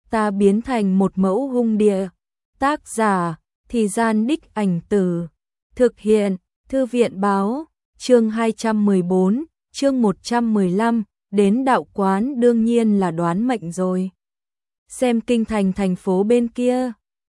ta biến thành một mẫu hung địa. Tác giả, Thì Gian Đích Ảnh Tử. Thực hiện, Thư viện báo, chương 214, chương 115, đến đạo quán đương nhiên là đoán mệnh rồi. Xem kinh thành thành phố bên kia,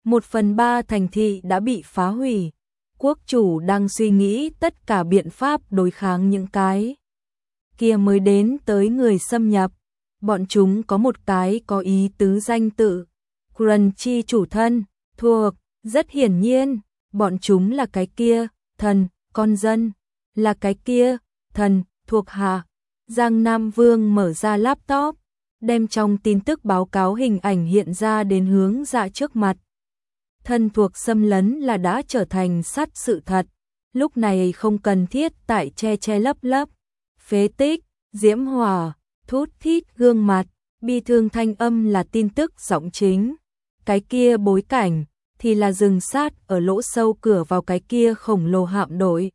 1/3 thành thị đã bị phá hủy. Quốc chủ đang suy nghĩ tất cả biện pháp đối kháng những cái kia mới đến tới người xâm nhập. Bọn chúng có một cái có ý tứ danh tự, Crunchy chủ thân, thuộc, rất hiển nhiên, bọn chúng là cái kia, thần, con dân, là cái kia, thần, thuộc hạ. Giang Nam Vương mở ra laptop, đem trong tin tức báo cáo hình ảnh hiện ra đến Hướng Dạ trước mặt. Thân thuộc xâm lấn là đã trở thành sát sự thật, lúc này không cần thiết tại che lấp lấp, phế tích, diễm hỏa, thút thít gương mặt, bi thương thanh âm là tin tức giọng chính. Cái kia bối cảnh thì là rừng sát ở lỗ sâu cửa vào cái kia khổng lồ hạm đội.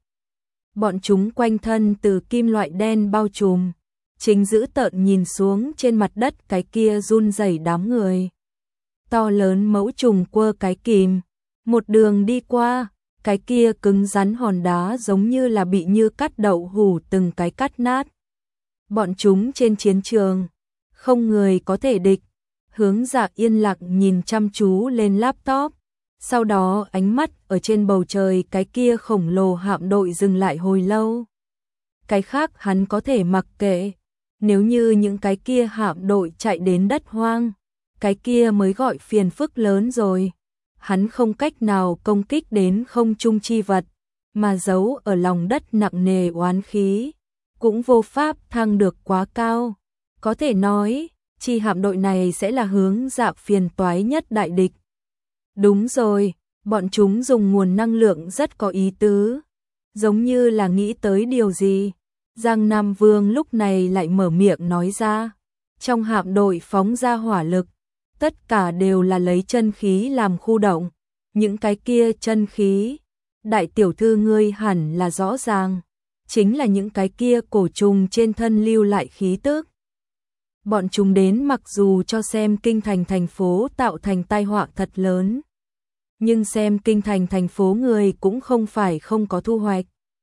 Bọn chúng quanh thân từ kim loại đen bao trùm, chính dữ tợn nhìn xuống trên mặt đất cái kia run rẩy đám người. To lớn mẫu trùng quơ cái kìm, một đường đi qua, cái kia cứng rắn hòn đá giống như là bị như cắt đậu hủ từng cái cắt nát. Bọn chúng trên chiến trường, không người có thể địch. Hướng Dạ yên lặng nhìn chăm chú lên laptop, sau đó ánh mắt ở trên bầu trời cái kia khổng lồ hạm đội dừng lại hồi lâu. Cái khác hắn có thể mặc kệ, nếu như những cái kia hạm đội chạy đến đất hoang, cái kia mới gọi phiền phức lớn rồi. Hắn không cách nào công kích đến không trung chi vật, mà giấu ở lòng đất nặng nề oán khí, cũng vô pháp thăng được quá cao. Có thể nói, chi hạm đội này sẽ là Hướng Dạ phiền toái nhất đại địch. Đúng rồi, bọn chúng dùng nguồn năng lượng rất có ý tứ, giống như là nghĩ tới điều gì. Giang Nam Vương lúc này lại mở miệng nói ra, trong hạm đội phóng ra hỏa lực, tất cả đều là lấy chân khí làm khu động. Những cái kia chân khí, đại tiểu thư ngươi hẳn là rõ ràng, chính là những cái kia cổ trùng trên thân lưu lại khí tức. Bọn chúng đến mặc dù cho xem kinh thành thành phố tạo thành tai họa thật lớn, nhưng xem kinh thành thành phố người cũng không phải không có thu hoạch.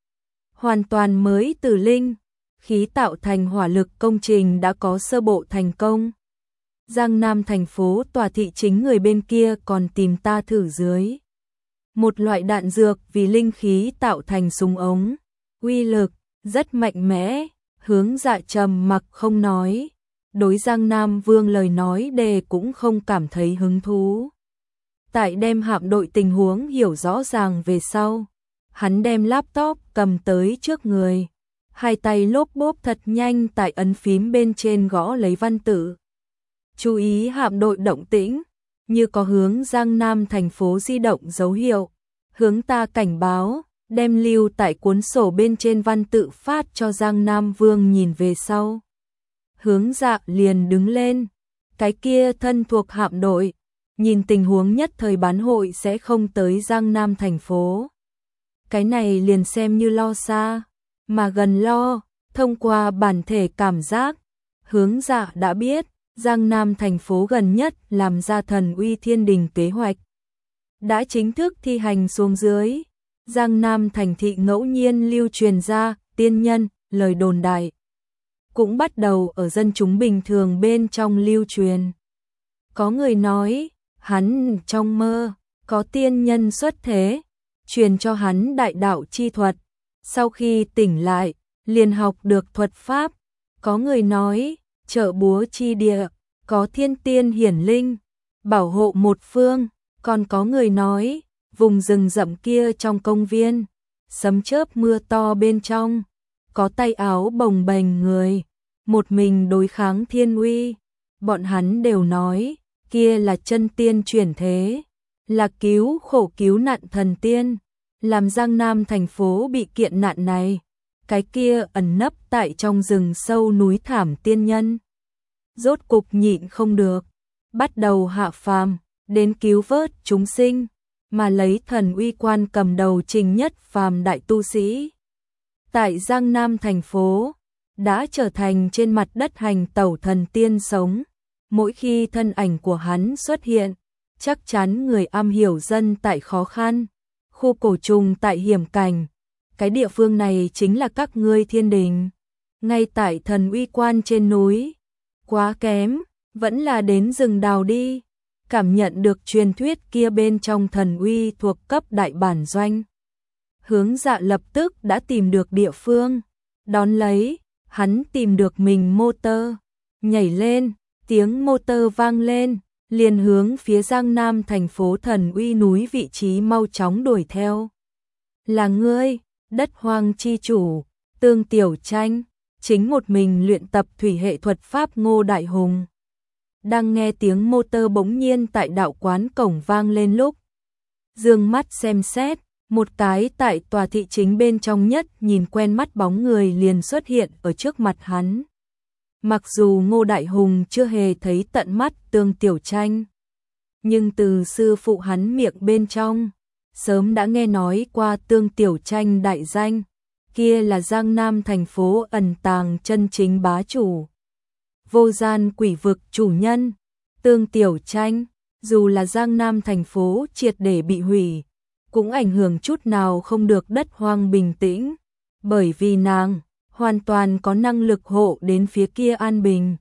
Hoàn toàn mới từ linh, khí tạo thành hỏa lực công trình đã có sơ bộ thành công. Giang Nam thành phố tòa thị chính người bên kia còn tìm ta thử dưới. Một loại đạn dược vì linh khí tạo thành súng ống, uy lực rất mạnh mẽ. Hướng Dạ trầm mặc không nói, đối Giang Nam Vương lời nói đề cũng không cảm thấy hứng thú. Tại đem hạm đội tình huống hiểu rõ ràng về sau, hắn đem laptop cầm tới trước người, hai tay lốp bốp thật nhanh tại ấn phím bên trên gõ lấy văn tự. Chú ý hạm đội động tĩnh, như có hướng Giang Nam thành phố di động dấu hiệu, hướng ta cảnh báo, đem lưu tại cuốn sổ bên trên văn tự phát cho Giang Nam Vương nhìn về sau. Hướng Dạ liền đứng lên, cái kia thân thuộc hạm đội, nhìn tình huống nhất thời bán hội sẽ không tới Giang Nam thành phố. Cái này liền xem như lo xa, mà gần lo, thông qua bản thể cảm giác, Hướng Dạ đã biết, Giang Nam thành phố gần nhất làm ra thần uy thiên đình kế hoạch. Đã chính thức thi hành xuống dưới, Giang Nam thành thị ngẫu nhiên lưu truyền ra, tiên nhân, lời đồn đại. Cũng bắt đầu ở dân chúng bình thường bên trong lưu truyền. Có người nói, hắn trong mơ, có tiên nhân xuất thế, truyền cho hắn đại đạo chi thuật. Sau khi tỉnh lại, liền học được thuật pháp. Có người nói, trợ búa chi địa, có thiên tiên hiển linh, bảo hộ một phương. Còn có người nói, vùng rừng rậm kia trong công viên, sấm chớp mưa to bên trong, có tay áo bồng bềnh người, một mình đối kháng thiên uy. Bọn hắn đều nói, kia là chân tiên chuyển thế, là cứu khổ cứu nạn thần tiên, làm Giang Nam thành phố bị kiện nạn này. Cái kia ẩn nấp tại trong rừng sâu núi thảm tiên nhân, rốt cục nhịn không được, bắt đầu hạ phàm, đến cứu vớt chúng sinh, mà lấy thần uy quan cầm đầu trình nhất phàm đại tu sĩ. Tại Giang Nam thành phố, đã trở thành trên mặt đất hành tẩu thần tiên sống, Mỗi khi thân ảnh của hắn xuất hiện, chắc chắn người am hiểu dân tại khó khăn, khu cổ trùng tại hiểm cảnh. Cái địa phương này chính là các ngươi Thiên Đình, ngay tại Thần Uy Quan trên núi. Quá kém, vẫn là đến rừng đào đi. Cảm nhận được truyền thuyết kia bên trong Thần Uy thuộc cấp đại bản doanh. Hướng Dạ lập tức đã tìm được địa phương, đón lấy, hắn tìm được mình motor, nhảy lên, tiếng motor vang lên, liền hướng phía Giang Nam thành phố Thần Uy núi vị trí mau chóng đuổi theo. Là ngươi, đất hoang chi chủ, Tương Tiểu Tranh, chính một mình luyện tập thủy hệ thuật pháp Ngô Đại Hùng. Đang nghe tiếng motor bỗng nhiên tại đạo quán cổng vang lên lúc. Dương mắt xem xét, một cái tại tòa thị chính bên trong nhất nhìn quen mắt bóng người liền xuất hiện ở trước mặt hắn. Mặc dù Ngô Đại Hùng chưa hề thấy tận mắt Tương Tiểu Tranh, nhưng từ sư phụ hắn miệng bên trong, sớm đã nghe nói qua Tương Tiểu Tranh đại danh, kia là Giang Nam thành phố ẩn tàng chân chính bá chủ. Vô gian quỷ vực chủ nhân, Tương Tiểu Tranh, dù là Giang Nam thành phố triệt để bị hủy, cũng ảnh hưởng chút nào không được đất hoang bình tĩnh, bởi vì nàng hoàn toàn có năng lực hộ đến phía kia an bình.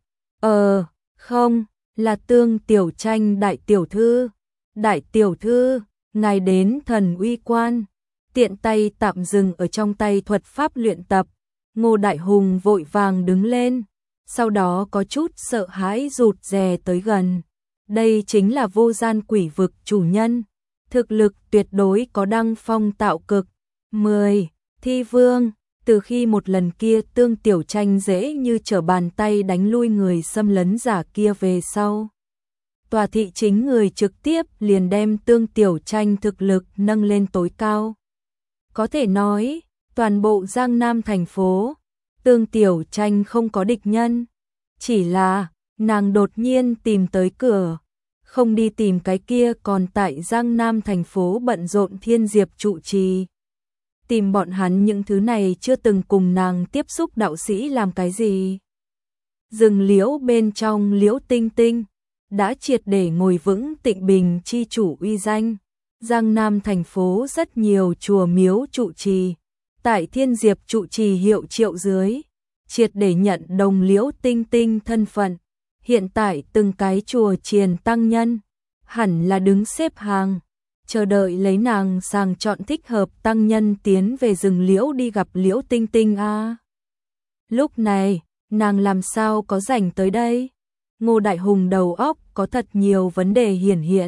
Không, là Tương Tiểu Tranh đại tiểu thư. Đại tiểu thư, ngài đến Thần Uy Quan. Tiện tay tạm dừng ở trong tay thuật pháp luyện tập, Ngô Đại Hùng vội vàng đứng lên, sau đó có chút sợ hãi rụt rè tới gần. Đây chính là vô gian quỷ vực chủ nhân, thực lực tuyệt đối có đăng phong tạo cực. 10. Thi Vương. Từ khi một lần kia Tương Tiểu Tranh dễ như trở bàn tay đánh lui người xâm lấn giả kia về sau, tòa thị chính người trực tiếp liền đem Tương Tiểu Tranh thực lực nâng lên tối cao. Có thể nói, toàn bộ Giang Nam thành phố, Tương Tiểu Tranh không có địch nhân. Chỉ là, nàng đột nhiên tìm tới cửa, không đi tìm cái kia còn tại Giang Nam thành phố bận rộn Thiên Diệp trụ trì. Tìm bọn hắn những thứ này chưa từng cùng nàng tiếp xúc đạo sĩ làm cái gì. Rừng liễu bên trong Liễu Tinh Tinh, đã triệt để ngồi vững Tịnh Bình chi chủ uy danh. Giang Nam thành phố rất nhiều chùa miếu trụ trì, tại Thiên Diệp trụ trì hiệu triệu dưới, triệt để nhận đồng Liễu Tinh Tinh thân phận. Hiện tại từng cái chùa chiền tăng nhân, hẳn là đứng xếp hàng, chờ đợi lấy nàng sàng chọn thích hợp tăng nhân tiến về rừng liễu đi gặp Liễu Tinh Tinh a. Lúc này, nàng làm sao có rảnh tới đây? Ngô Đại Hùng đầu óc có thật nhiều vấn đề hiển hiện.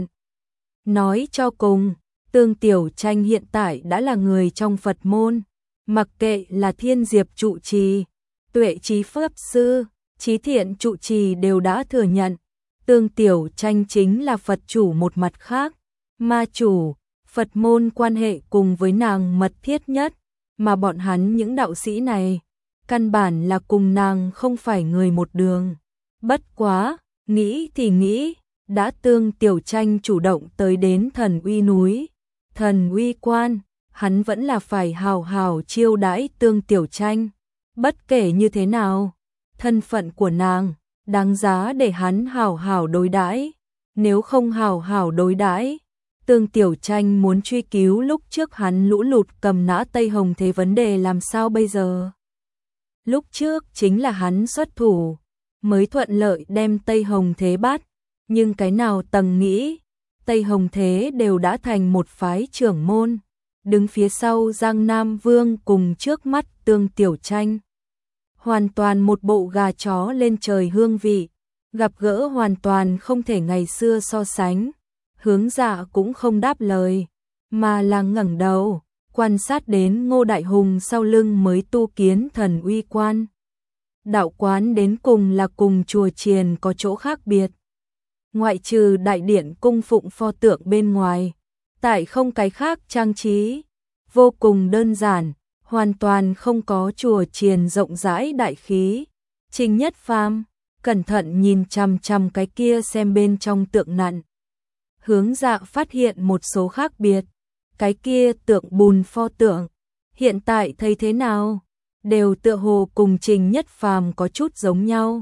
Nói cho cùng, Tương Tiểu Tranh hiện tại đã là người trong Phật môn, mặc kệ là Thiên Diệp trụ trì, Tuệ Trí Pháp Sư, Chí Thiện trụ trì đều đã thừa nhận, Tương Tiểu Tranh chính là Phật chủ một mặt khác, ma chủ, Phật môn quan hệ cùng với nàng mật thiết nhất, mà bọn hắn những đạo sĩ này, căn bản là cùng nàng không phải người một đường. Bất quá, nghĩ thì nghĩ, đã Tương Tiểu Tranh chủ động tới đến Thần Uy núi, Thần Uy Quan, hắn vẫn là phải hào hào chiêu đãi Tương Tiểu Tranh. Bất kể như thế nào, thân phận của nàng đáng giá để hắn hào hào đối đãi. Nếu không hào hào đối đãi, Tương Tiểu Tranh muốn truy cứu lúc trước hắn lũ lụt cầm nã Tây Hồng Thế vấn đề làm sao bây giờ? Lúc trước chính là hắn xuất thủ, mới thuận lợi đem Tây Hồng Thế bắt, nhưng cái nào tầng nghĩ, Tây Hồng Thế đều đã thành một phái trưởng môn, đứng phía sau Giang Nam Vương cùng trước mắt Tương Tiểu Tranh. Hoàn toàn một bộ gà chó lên trời hương vị, gặp gỡ hoàn toàn không thể ngày xưa so sánh. Hướng Dạ cũng không đáp lời, mà là ngẩng đầu, quan sát đến Ngô Đại Hùng sau lưng mới tu kiến Thần Uy Quan. Đạo quán đến cùng là cùng chùa chiền có chỗ khác biệt. Ngoại trừ đại điện cung phụng pho tượng bên ngoài, tại không cái khác trang trí, vô cùng đơn giản, hoàn toàn không có chùa chiền rộng rãi đại khí. Trình Nhất Phàm cẩn thận nhìn chằm chằm cái kia xem bên trong tượng nặn. Hướng Dạ phát hiện một số khác biệt, cái kia tượng bùn pho tượng, hiện tại thấy thế nào, đều tựa hồ cùng Trình Nhất Phàm có chút giống nhau,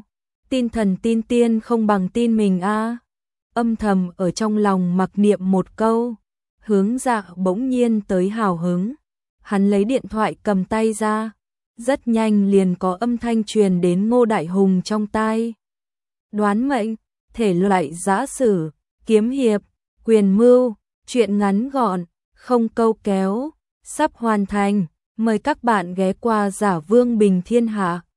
tin thần tin tiên không bằng tin mình a. Âm thầm ở trong lòng mặc niệm một câu, Hướng Dạ bỗng nhiên tới hào hứng. Hắn lấy điện thoại cầm tay ra, rất nhanh liền có âm thanh truyền đến Ngô Đại Hùng trong tai. Đoán mệnh, thể loại giã sử, kiếm hiệp, quyền mưu, truyện ngắn gọn, không câu kéo, sắp hoàn thành. Mời các bạn ghé qua Giả Vương Bình Thiên Hạ.